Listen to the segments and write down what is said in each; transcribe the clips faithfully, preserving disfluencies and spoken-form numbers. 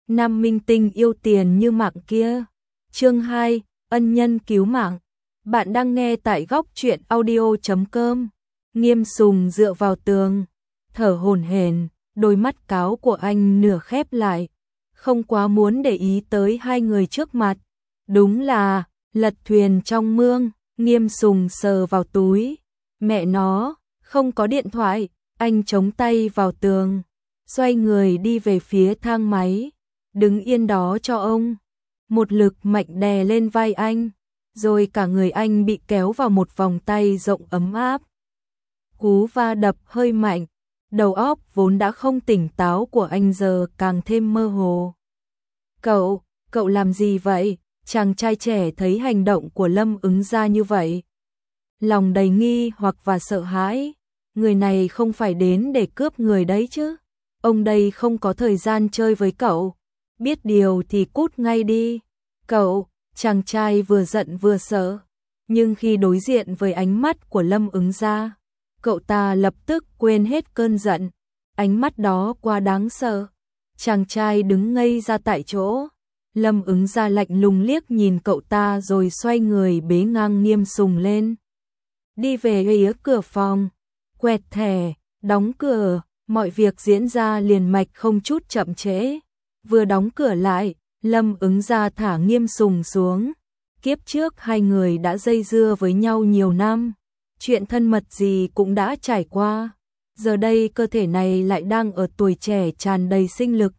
nam minh tinh yêu tiền như mạng kia. Chương hai, ân nhân cứu mạng. Bạn đang nghe tại góc truyện audio chấm com. Nghiêm Sùng dựa vào tường, thở hổn hển, đôi mắt cáo của anh nửa khép lại, không quá muốn để ý tới hai người trước mặt. Đúng là lật thuyền trong mương. Nghiêm Sùng sờ vào túi, mẹ nó, không có điện thoại. Anh chống tay vào tường, xoay người đi về phía thang máy. Đứng yên đó cho ông. Một lực mạnh đè lên vai anh, rồi cả người anh bị kéo vào một vòng tay rộng ấm áp. Cú va đập hơi mạnh, đầu óc vốn đã không tỉnh táo của anh giờ càng thêm mơ hồ. Cậu, cậu làm gì vậy? Chàng trai trẻ thấy hành động của Lâm Ứng Gia như vậy, lòng đầy nghi hoặc và sợ hãi. Người này không phải đến để cướp người đấy chứ. Ông đây không có thời gian chơi với cậu. Biết điều thì cút ngay đi. Cậu, chàng trai vừa giận vừa sợ. Nhưng khi đối diện với ánh mắt của Lâm Ứng Gia, cậu ta lập tức quên hết cơn giận. Ánh mắt đó quá đáng sợ. Chàng trai đứng ngây ra tại chỗ. Lâm Ứng Gia lạnh lùng liếc nhìn cậu ta rồi xoay người bế ngang Nghiêm Sùng lên. Đi về phía cửa phòng, quẹt thẻ, đóng cửa, mọi việc diễn ra liền mạch không chút chậm trễ. Vừa đóng cửa lại, Lâm Ứng Gia thả Nghiêm Sùng xuống. Kiếp trước hai người đã dây dưa với nhau nhiều năm, chuyện thân mật gì cũng đã trải qua. Giờ đây cơ thể này lại đang ở tuổi trẻ tràn đầy sinh lực,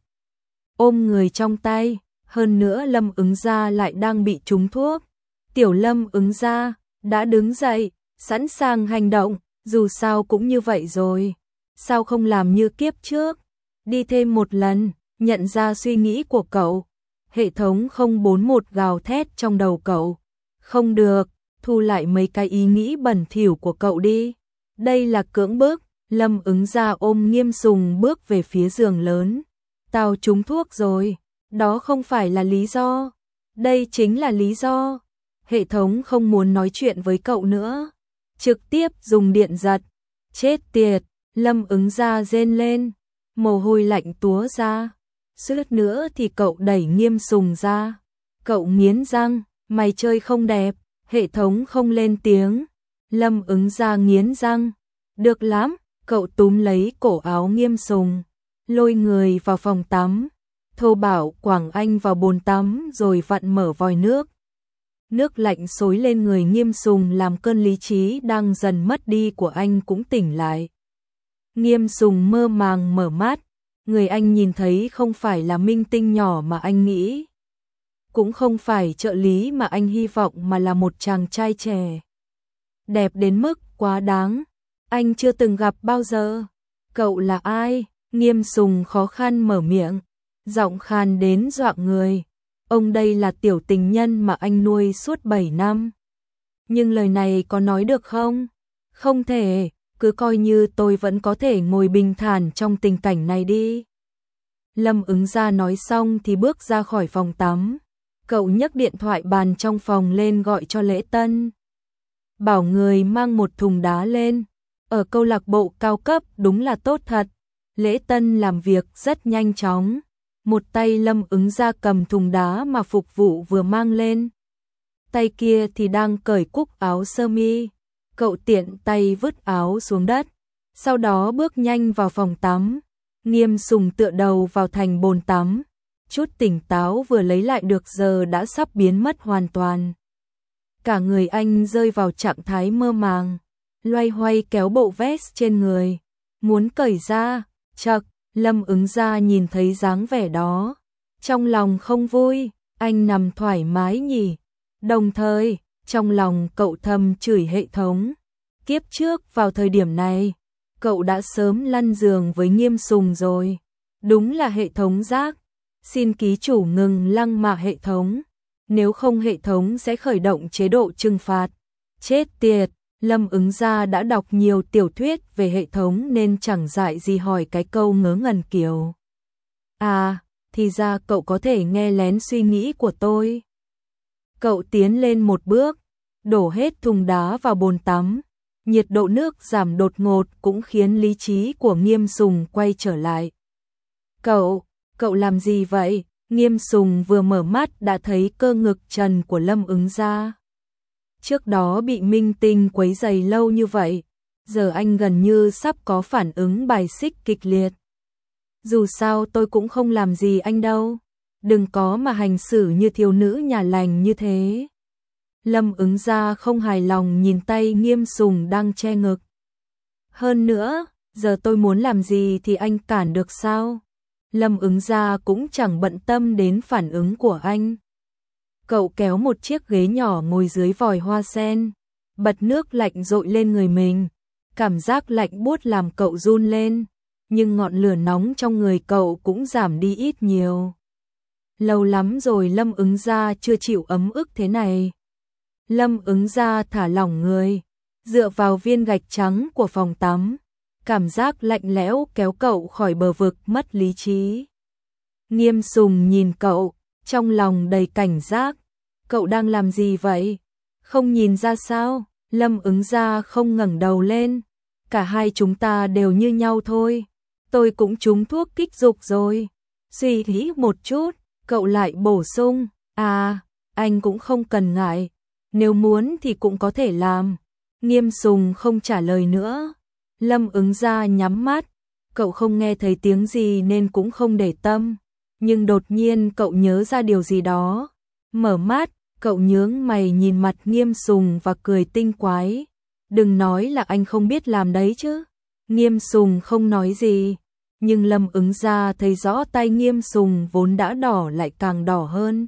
ôm người trong tay. Hơn nữa Lâm Ứng Gia lại đang bị trúng thuốc. Tiểu Lâm Ứng Gia đã đứng dậy, sẵn sàng hành động. Dù sao cũng như vậy rồi, sao không làm như kiếp trước, đi thêm một lần. Nhận ra suy nghĩ của cậu, hệ thống không bốn một gào thét trong đầu cậu. Không được, thu lại mấy cái ý nghĩ bẩn thỉu của cậu đi. Đây là cưỡng bức. Lâm Ứng Gia ôm Nghiêm Sùng bước về phía giường lớn. Tao trúng thuốc rồi. Đó không phải là lý do. Đây chính là lý do. Hệ thống không muốn nói chuyện với cậu nữa, trực tiếp dùng điện giật. Chết tiệt. Lâm Ứng Gia rên lên, mồ hôi lạnh túa ra. Suýt nữa thì cậu đẩy Nghiêm Sùng ra. Cậu nghiến răng, mày chơi không đẹp. Hệ thống không lên tiếng. Lâm Ứng Gia nghiến răng. Được lắm. Cậu túm lấy cổ áo Nghiêm Sùng, lôi người vào phòng tắm, thô bạo quẳng anh vào bồn tắm rồi vặn mở vòi nước. Nước lạnh xối lên người Nghiêm Sùng làm cơn lý trí đang dần mất đi của anh cũng tỉnh lại. Nghiêm Sùng mơ màng mở mắt, người anh nhìn thấy không phải là minh tinh nhỏ mà anh nghĩ, cũng không phải trợ lý mà anh hy vọng, mà là một chàng trai trẻ, đẹp đến mức quá đáng, anh chưa từng gặp bao giờ. Cậu là ai? Nghiêm Sùng khó khăn mở miệng, giọng khan đến dọa người. Ông đây là tiểu tình nhân mà anh nuôi suốt bảy năm. Nhưng lời này có nói được không? Không thể, cứ coi như tôi vẫn có thể ngồi bình thản trong tình cảnh này đi. Lâm Ứng Gia nói xong thì bước ra khỏi phòng tắm. Cậu nhấc điện thoại bàn trong phòng lên gọi cho Lễ Tân, bảo người mang một thùng đá lên. Ở câu lạc bộ cao cấp đúng là tốt thật. Lễ Tân làm việc rất nhanh chóng. Một tay Lâm Ứng Gia cầm thùng đá mà phục vụ vừa mang lên, tay kia thì đang cởi cúc áo sơ mi. Cậu tiện tay vứt áo xuống đất, sau đó bước nhanh vào phòng tắm. Nghiêm Sùng tựa đầu vào thành bồn tắm, chút tỉnh táo vừa lấy lại được giờ đã sắp biến mất hoàn toàn. Cả người anh rơi vào trạng thái mơ màng, loay hoay kéo bộ vest trên người, muốn cởi ra. Chậc, Lâm Ứng Gia nhìn thấy dáng vẻ đó, trong lòng không vui. Anh nằm thoải mái nhỉ? Đồng thời, trong lòng cậu thầm chửi hệ thống. Kiếp trước vào thời điểm này, cậu đã sớm lăn giường với Nghiêm Sùng rồi. Đúng là hệ thống rác. Xin ký chủ ngừng lăng mạ hệ thống, nếu không hệ thống sẽ khởi động chế độ trừng phạt. Chết tiệt. Lâm Ứng Gia đã đọc nhiều tiểu thuyết về hệ thống nên chẳng dại gì hỏi cái câu ngớ ngẩn kiểu. À, thì ra cậu có thể nghe lén suy nghĩ của tôi. Cậu tiến lên một bước, đổ hết thùng đá vào bồn tắm. Nhiệt độ nước giảm đột ngột cũng khiến lý trí của Nghiêm Sùng quay trở lại. Cậu, cậu làm gì vậy? Nghiêm Sùng vừa mở mắt đã thấy cơ ngực trần của Lâm Ứng Gia. Trước đó bị minh tinh quấy rầy lâu như vậy, giờ anh gần như sắp có phản ứng bài xích kịch liệt. Dù sao tôi cũng không làm gì anh đâu, đừng có mà hành xử như thiếu nữ nhà lành như thế. Lâm Ứng Gia không hài lòng nhìn tay Nghiêm Sùng đang che ngực. Hơn nữa, giờ tôi muốn làm gì thì anh cản được sao? Lâm Ứng Gia cũng chẳng bận tâm đến phản ứng của anh. Cậu kéo một chiếc ghế nhỏ ngồi dưới vòi hoa sen, bật nước lạnh dội lên người mình. Cảm giác lạnh buốt làm cậu run lên, nhưng ngọn lửa nóng trong người cậu cũng giảm đi ít nhiều. Lâu lắm rồi Lâm Ứng Gia chưa chịu ấm ức thế này. Lâm Ứng Gia thả lỏng người, dựa vào viên gạch trắng của phòng tắm. Cảm giác lạnh lẽo kéo cậu khỏi bờ vực mất lý trí. Nghiêm Sùng nhìn cậu, trong lòng đầy cảnh giác. Cậu đang làm gì vậy? Không nhìn ra sao? Lâm Ứng Gia không ngẩng đầu lên. Cả hai chúng ta đều như nhau thôi. Tôi cũng trúng thuốc kích dục rồi. Suy nghĩ một chút, cậu lại bổ sung. À, anh cũng không cần ngại. Nếu muốn thì cũng có thể làm. Nghiêm Sùng không trả lời nữa. Lâm Ứng Gia nhắm mắt. Cậu không nghe thấy tiếng gì nên cũng không để tâm. Nhưng đột nhiên cậu nhớ ra điều gì đó. Mở mắt, cậu nhướng mày nhìn mặt Nghiêm Sùng và cười tinh quái. Đừng nói là anh không biết làm đấy chứ. Nghiêm Sùng không nói gì. Nhưng Lâm Ứng Gia thấy rõ tay Nghiêm Sùng vốn đã đỏ lại càng đỏ hơn.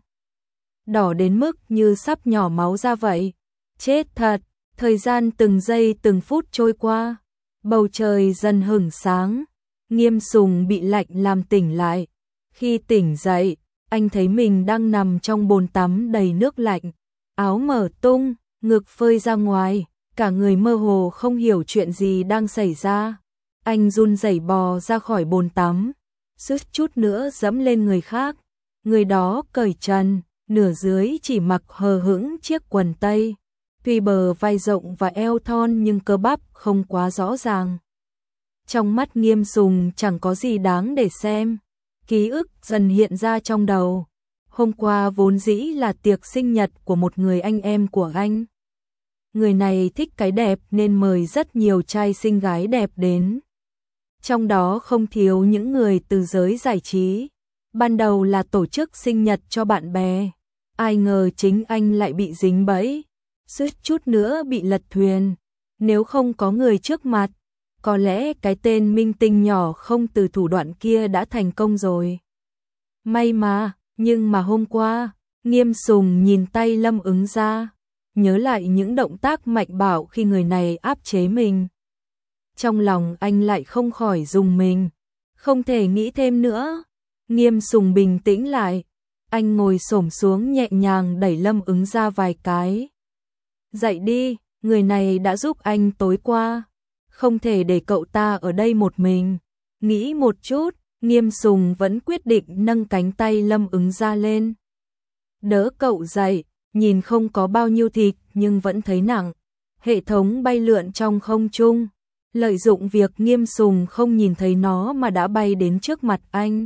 Đỏ đến mức như sắp nhỏ máu ra vậy. Chết thật, thời gian từng giây từng phút trôi qua. Bầu trời dần hửng sáng. Nghiêm Sùng bị lạnh làm tỉnh lại. Khi tỉnh dậy, anh thấy mình đang nằm trong bồn tắm đầy nước lạnh. Áo mở tung, ngực phơi ra ngoài. Cả người mơ hồ không hiểu chuyện gì đang xảy ra. Anh run rẩy bò ra khỏi bồn tắm, suýt chút nữa dẫm lên người khác. Người đó cởi trần, nửa dưới chỉ mặc hờ hững chiếc quần tây. Tuy bờ vai rộng và eo thon nhưng cơ bắp không quá rõ ràng. Trong mắt Nghiêm Sùng chẳng có gì đáng để xem. Ký ức dần hiện ra trong đầu. Hôm qua vốn dĩ là tiệc sinh nhật của một người anh em của anh. Người này thích cái đẹp nên mời rất nhiều trai xinh gái đẹp đến. Trong đó không thiếu những người từ giới giải trí. Ban đầu là tổ chức sinh nhật cho bạn bè. Ai ngờ chính anh lại bị dính bẫy. Suýt chút nữa bị lật thuyền. Nếu không có người trước mặt, có lẽ cái tên minh tinh nhỏ không từ thủ đoạn kia đã thành công rồi. May mà, nhưng mà hôm qua, Nghiêm Sùng nhìn tay Lâm Ứng Gia, nhớ lại những động tác mạnh bạo khi người này áp chế mình. Trong lòng anh lại không khỏi rùng mình, không thể nghĩ thêm nữa. Nghiêm Sùng bình tĩnh lại, anh ngồi xổm xuống nhẹ nhàng đẩy Lâm Ứng Gia vài cái. Dậy đi, người này đã giúp anh tối qua, không thể để cậu ta ở đây một mình. Nghĩ một chút, Nghiêm Sùng vẫn quyết định nâng cánh tay Lâm Ứng Gia lên. Đỡ cậu dậy, nhìn không có bao nhiêu thịt nhưng vẫn thấy nặng. Hệ thống bay lượn trong không trung, lợi dụng việc Nghiêm Sùng không nhìn thấy nó mà đã bay đến trước mặt anh.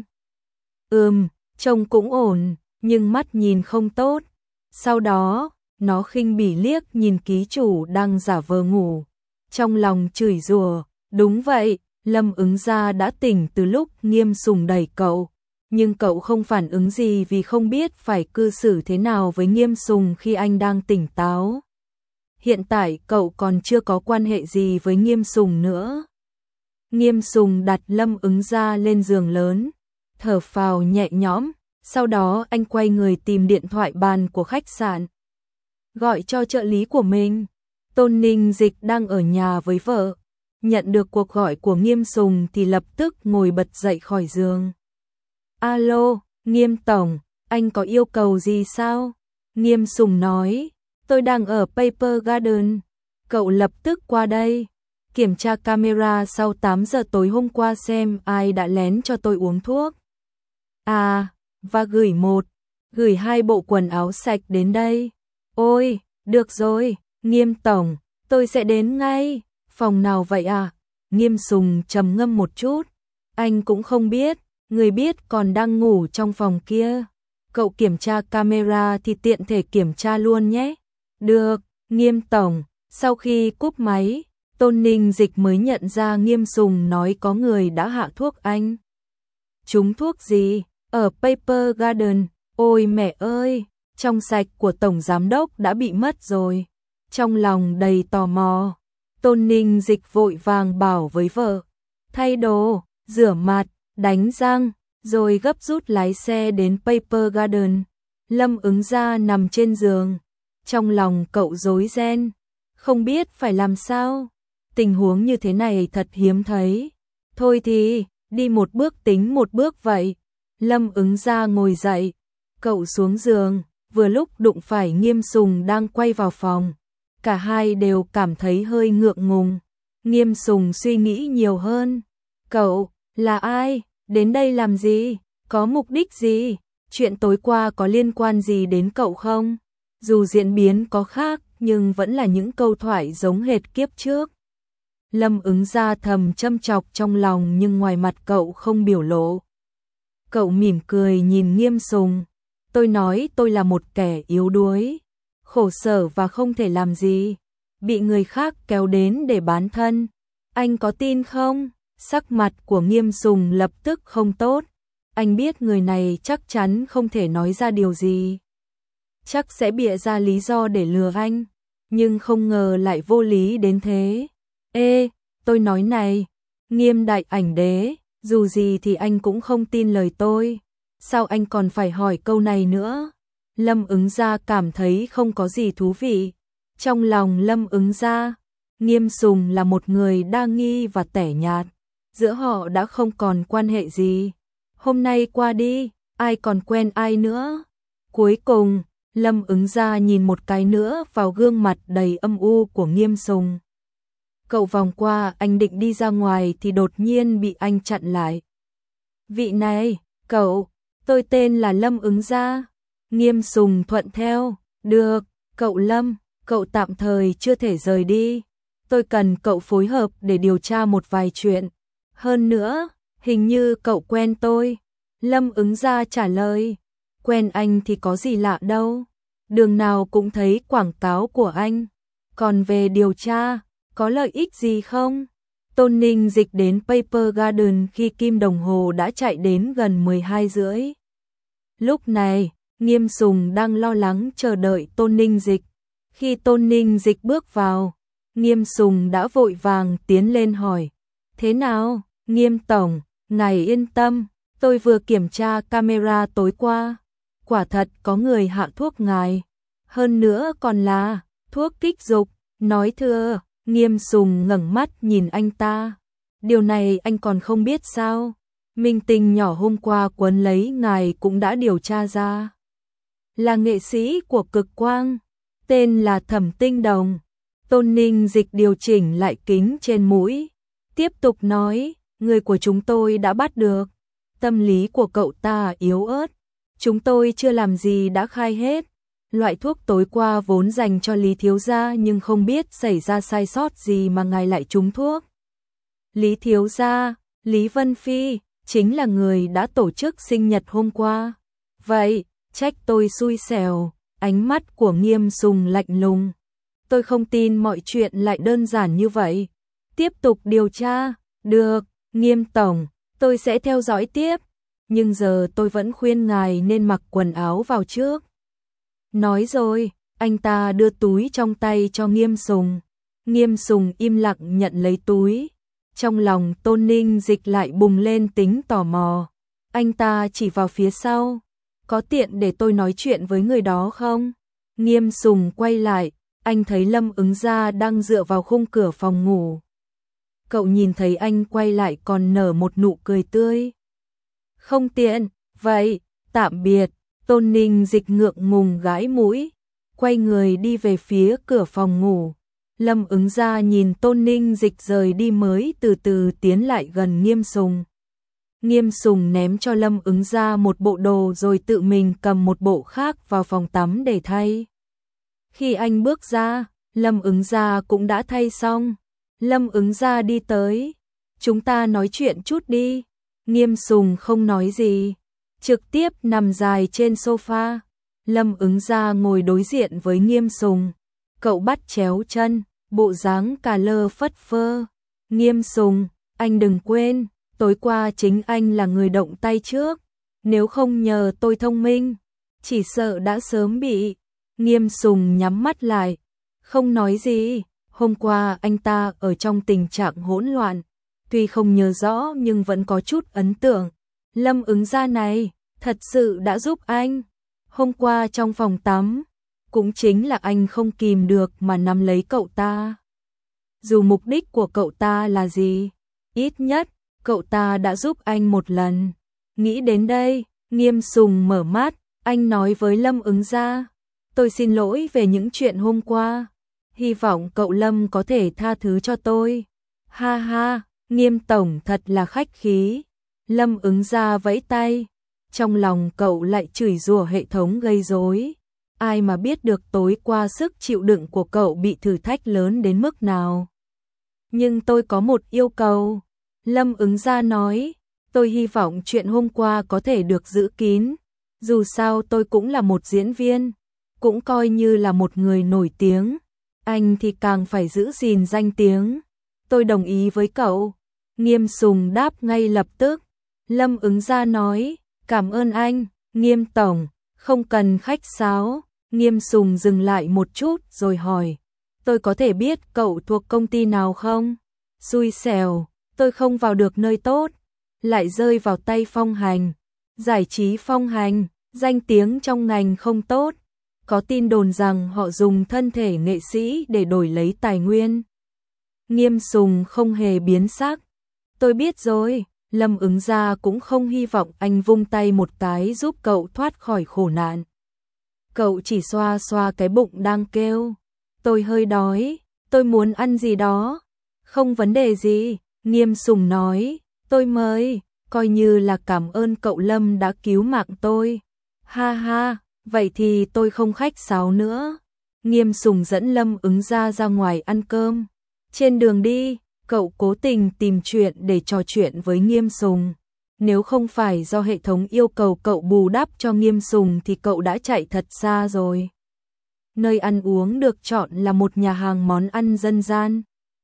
Ừm, trông cũng ổn, nhưng mắt nhìn không tốt. Sau đó, nó khinh bỉ liếc nhìn ký chủ đang giả vờ ngủ. Trong lòng chửi rủa, đúng vậy, Lâm Ứng Gia đã tỉnh từ lúc Nghiêm Sùng đẩy cậu. Nhưng cậu không phản ứng gì vì không biết phải cư xử thế nào với Nghiêm Sùng khi anh đang tỉnh táo. Hiện tại cậu còn chưa có quan hệ gì với Nghiêm Sùng nữa. Nghiêm Sùng đặt Lâm Ứng Gia lên giường lớn, thở phào nhẹ nhõm, sau đó anh quay người tìm điện thoại bàn của khách sạn. Gọi cho trợ lý của mình. Tôn Ninh Dịch đang ở nhà với vợ. Nhận được cuộc gọi của Nghiêm Sùng thì lập tức ngồi bật dậy khỏi giường. Alo, Nghiêm Tổng, anh có yêu cầu gì sao? Nghiêm Sùng nói, tôi đang ở Paper Garden. Cậu lập tức qua đây. Kiểm tra camera sau tám giờ tối hôm qua xem ai đã lén cho tôi uống thuốc. À, và gửi một, gửi hai bộ quần áo sạch đến đây. Ôi, được rồi, Nghiêm Tổng, tôi sẽ đến ngay. Phòng nào vậy à? Nghiêm Sùng trầm ngâm một chút. Anh cũng không biết, Người biết còn đang ngủ trong phòng kia. Cậu kiểm tra camera thì tiện thể kiểm tra luôn nhé. Được, Nghiêm tổng. Sau khi cúp máy, Tôn Ninh Dịch mới nhận ra Nghiêm Sùng nói có người đã hạ thuốc anh. Trúng thuốc gì? Ở Paper Garden. Ôi mẹ ơi, trong sạch của tổng giám đốc đã bị mất rồi. Trong lòng đầy tò mò, Tôn Ninh Dịch vội vàng bảo với vợ, thay đồ, rửa mặt, đánh răng, rồi gấp rút lái xe đến Paper Garden. Lâm Ứng Gia nằm trên giường, trong lòng cậu rối ren, không biết phải làm sao. Tình huống như thế này thật hiếm thấy. Thôi thì, đi một bước tính một bước vậy. Lâm Ứng Gia ngồi dậy, cậu xuống giường, vừa lúc đụng phải Nghiêm Sùng đang quay vào phòng. Cả hai đều cảm thấy hơi ngượng ngùng. Nghiêm Sùng suy nghĩ nhiều hơn. Cậu, là ai? Đến đây làm gì? Có mục đích gì? Chuyện tối qua có liên quan gì đến cậu không? Dù diễn biến có khác, nhưng vẫn là những câu thoại giống hệt kiếp trước. Lâm Ứng Gia thầm châm chọc trong lòng nhưng ngoài mặt cậu không biểu lộ. Cậu mỉm cười nhìn Nghiêm Sùng. Tôi nói tôi là một kẻ yếu đuối, khổ sở và không thể làm gì, bị người khác kéo đến để bán thân. Anh có tin không? Sắc mặt của Nghiêm Sùng lập tức không tốt. Anh biết người này chắc chắn không thể nói ra điều gì, chắc sẽ bịa ra lý do để lừa anh, nhưng không ngờ lại vô lý đến thế. Ê, tôi nói này, Nghiêm đại ảnh đế, dù gì thì anh cũng không tin lời tôi. Sao anh còn phải hỏi câu này nữa? Lâm Ứng Gia cảm thấy không có gì thú vị. Trong lòng Lâm Ứng Gia, Nghiêm Sùng là một người đa nghi và tẻ nhạt. Giữa họ đã không còn quan hệ gì. Hôm nay qua đi, ai còn quen ai nữa? Cuối cùng, Lâm Ứng Gia nhìn một cái nữa vào gương mặt đầy âm u của Nghiêm Sùng. Cậu vòng qua, anh định đi ra ngoài thì đột nhiên bị anh chặn lại. Vị này, cậu, tôi tên là Lâm Ứng Gia. Nghiêm Sùng thuận theo. Được, cậu Lâm, cậu tạm thời chưa thể rời đi. Tôi cần cậu phối hợp để điều tra một vài chuyện. Hơn nữa, hình như cậu quen tôi. Lâm Ứng Gia trả lời. Quen anh thì có gì lạ đâu. Đường nào cũng thấy quảng cáo của anh. Còn về điều tra, có lợi ích gì không? Tôn Ninh Dịch đến Paper Garden khi kim đồng hồ đã chạy đến gần mười hai rưỡi. Lúc này, Nghiêm Sùng đang lo lắng chờ đợi Tôn Ninh Dịch. Khi Tôn Ninh Dịch bước vào, Nghiêm Sùng đã vội vàng tiến lên hỏi. Thế nào, Nghiêm tổng, ngài yên tâm, tôi vừa kiểm tra camera tối qua. Quả thật có người hạ thuốc ngài. Hơn nữa còn là thuốc kích dục. Nói thưa, Nghiêm Sùng ngẩng mắt nhìn anh ta. Điều này anh còn không biết sao? Minh tinh nhỏ hôm qua quấn lấy ngài cũng đã điều tra ra. Là nghệ sĩ của Cực Quang, tên là Thẩm Tinh Đồng. Tôn Ninh Dịch điều chỉnh lại kính trên mũi, tiếp tục nói, người của chúng tôi đã bắt được. Tâm lý của cậu ta yếu ớt, chúng tôi chưa làm gì đã khai hết. Loại thuốc tối qua vốn dành cho Lý Thiếu Gia nhưng không biết xảy ra sai sót gì mà ngài lại trúng thuốc. Lý Thiếu Gia, Lý Vân Phi, chính là người đã tổ chức sinh nhật hôm qua. Vậy, trách tôi xui xẻo. Ánh mắt của Nghiêm Sùng lạnh lùng. Tôi không tin mọi chuyện lại đơn giản như vậy. Tiếp tục điều tra. Được, Nghiêm tổng, tôi sẽ theo dõi tiếp. Nhưng giờ tôi vẫn khuyên ngài nên mặc quần áo vào trước. Nói rồi, anh ta đưa túi trong tay cho Nghiêm Sùng. Nghiêm Sùng im lặng nhận lấy túi. Trong lòng Tôn Ninh Dịch lại bùng lên tính tò mò. Anh ta chỉ vào phía sau. Có tiện để tôi nói chuyện với người đó không? Nghiêm Sùng quay lại, anh thấy Lâm Ứng Gia đang dựa vào khung cửa phòng ngủ. Cậu nhìn thấy anh quay lại còn nở một nụ cười tươi. Không tiện, vậy, tạm biệt. Tôn Ninh Dịch ngượng ngùng gãi mũi, quay người đi về phía cửa phòng ngủ. Lâm Ứng Gia nhìn Tôn Ninh Dịch rời đi mới từ từ tiến lại gần Nghiêm Sùng. Nghiêm Sùng ném cho Lâm Ứng Gia một bộ đồ rồi tự mình cầm một bộ khác vào phòng tắm để thay. Khi anh bước ra, Lâm Ứng Gia cũng đã thay xong. Lâm Ứng Gia đi tới. Chúng ta nói chuyện chút đi. Nghiêm Sùng không nói gì, trực tiếp nằm dài trên sofa. Lâm Ứng Gia ngồi đối diện với Nghiêm Sùng, cậu bắt chéo chân, bộ dáng cà lơ phất phơ. Nghiêm Sùng, anh đừng quên, tối qua chính anh là người động tay trước, nếu không nhờ tôi thông minh, chỉ sợ đã sớm bị. Nghiêm Sùng nhắm mắt lại, không nói gì. Hôm qua anh ta ở trong tình trạng hỗn loạn, tuy không nhớ rõ nhưng vẫn có chút ấn tượng. Lâm Ứng Gia này thật sự đã giúp anh. Hôm qua trong phòng tắm, cũng chính là anh không kìm được mà nắm lấy cậu ta. Dù mục đích của cậu ta là gì, ít nhất cậu ta đã giúp anh một lần. Nghĩ đến đây, Nghiêm Sùng mở mắt, anh nói với Lâm Ứng Gia, tôi xin lỗi về những chuyện hôm qua, hy vọng cậu Lâm có thể tha thứ cho tôi. Ha ha, Nghiêm tổng thật là khách khí. Lâm Ứng Gia vẫy tay, trong lòng cậu lại chửi rủa hệ thống gây rối. Ai mà biết được tối qua sức chịu đựng của cậu bị thử thách lớn đến mức nào. Nhưng tôi có một yêu cầu. Lâm Ứng Gia nói, tôi hy vọng chuyện hôm qua có thể được giữ kín. Dù sao tôi cũng là một diễn viên, cũng coi như là một người nổi tiếng. Anh thì càng phải giữ gìn danh tiếng. Tôi đồng ý với cậu. Nghiêm Sùng đáp ngay lập tức. Lâm Ứng Gia nói, cảm ơn anh, Nghiêm tổng, không cần khách sáo. Nghiêm Sùng dừng lại một chút rồi hỏi, tôi có thể biết cậu thuộc công ty nào không? Xui xẻo, tôi không vào được nơi tốt, lại rơi vào tay Phong Hành. Giải trí Phong Hành, danh tiếng trong ngành không tốt. Có tin đồn rằng họ dùng thân thể nghệ sĩ để đổi lấy tài nguyên. Nghiêm Sùng không hề biến sắc. Tôi biết rồi. Lâm Ứng Gia cũng không hy vọng anh vung tay một cái giúp cậu thoát khỏi khổ nạn. Cậu chỉ xoa xoa cái bụng đang kêu, tôi hơi đói, tôi muốn ăn gì đó. Không vấn đề gì, Nghiêm Sùng nói, tôi mời, coi như là cảm ơn cậu Lâm đã cứu mạng tôi. Ha ha, vậy thì tôi không khách sáo nữa. Nghiêm Sùng dẫn Lâm Ứng Gia ra ngoài ăn cơm. Trên đường đi, cậu cố tình tìm chuyện để trò chuyện với Nghiêm Sùng. Nếu không phải do hệ thống yêu cầu cậu bù đắp cho Nghiêm Sùng thì cậu đã chạy thật xa rồi. Nơi ăn uống được chọn là một nhà hàng món ăn dân gian.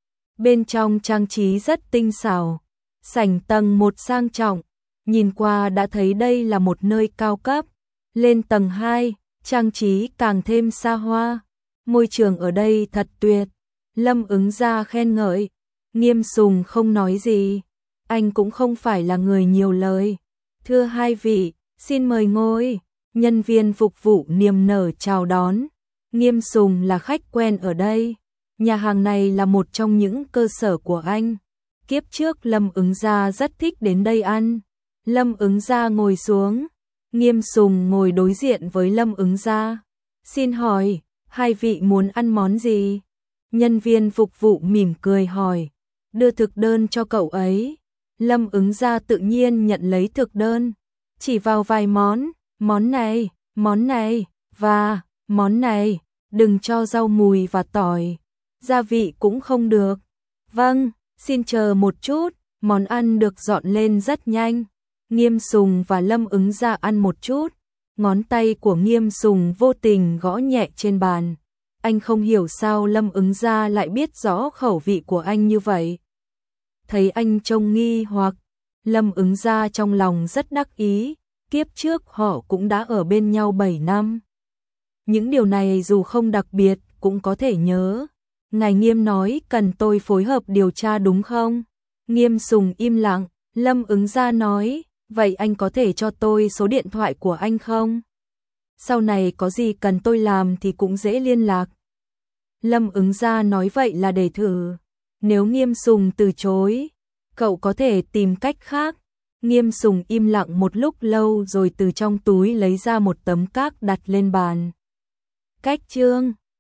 Bên trong trang trí rất tinh xảo, sảnh tầng một sang trọng, nhìn qua đã thấy đây là một nơi cao cấp. Lên tầng hai, trang trí càng thêm xa hoa. Môi trường ở đây thật tuyệt. Lâm Ứng Gia khen ngợi. Nghiêm Sùng không nói gì. Anh cũng không phải là người nhiều lời. Thưa hai vị, xin mời ngồi. Nhân viên phục vụ niềm nở chào đón. Nghiêm Sùng là khách quen ở đây. Nhà hàng này là một trong những cơ sở của anh. Kiếp trước Lâm Ứng Gia rất thích đến đây ăn. Lâm Ứng Gia ngồi xuống. Nghiêm Sùng ngồi đối diện với Lâm Ứng Gia. Xin hỏi, hai vị muốn ăn món gì? Nhân viên phục vụ mỉm cười hỏi. Đưa thực đơn cho cậu ấy. Lâm Ứng Gia tự nhiên nhận lấy thực đơn. Chỉ vào vài món. Món này, món này, và món này. Đừng cho rau mùi và tỏi. Gia vị cũng không được. Vâng, xin chờ một chút. Món ăn được dọn lên rất nhanh. Nghiêm Sùng và Lâm Ứng Gia ăn một chút. Ngón tay của Nghiêm Sùng vô tình gõ nhẹ trên bàn. Anh không hiểu sao Lâm Ứng Gia lại biết rõ khẩu vị của anh như vậy. Thấy anh trông nghi hoặc, Lâm Ứng Gia trong lòng rất đắc ý. Kiếp trước họ cũng đã ở bên nhau bảy năm. Những điều này dù không đặc biệt cũng có thể nhớ. Ngài Nghiêm nói cần tôi phối hợp điều tra đúng không? Nghiêm Sùng im lặng. Lâm Ứng Gia nói, vậy anh có thể cho tôi số điện thoại của anh không? Sau này có gì cần tôi làm thì cũng dễ liên lạc. Lâm Ứng Gia nói vậy là để thử. Nếu Nghiêm Sùng từ chối, cậu có thể tìm cách khác. Nghiêm Sùng im lặng một lúc lâu rồi từ trong túi lấy ra một tấm cát đặt lên bàn. Cách chương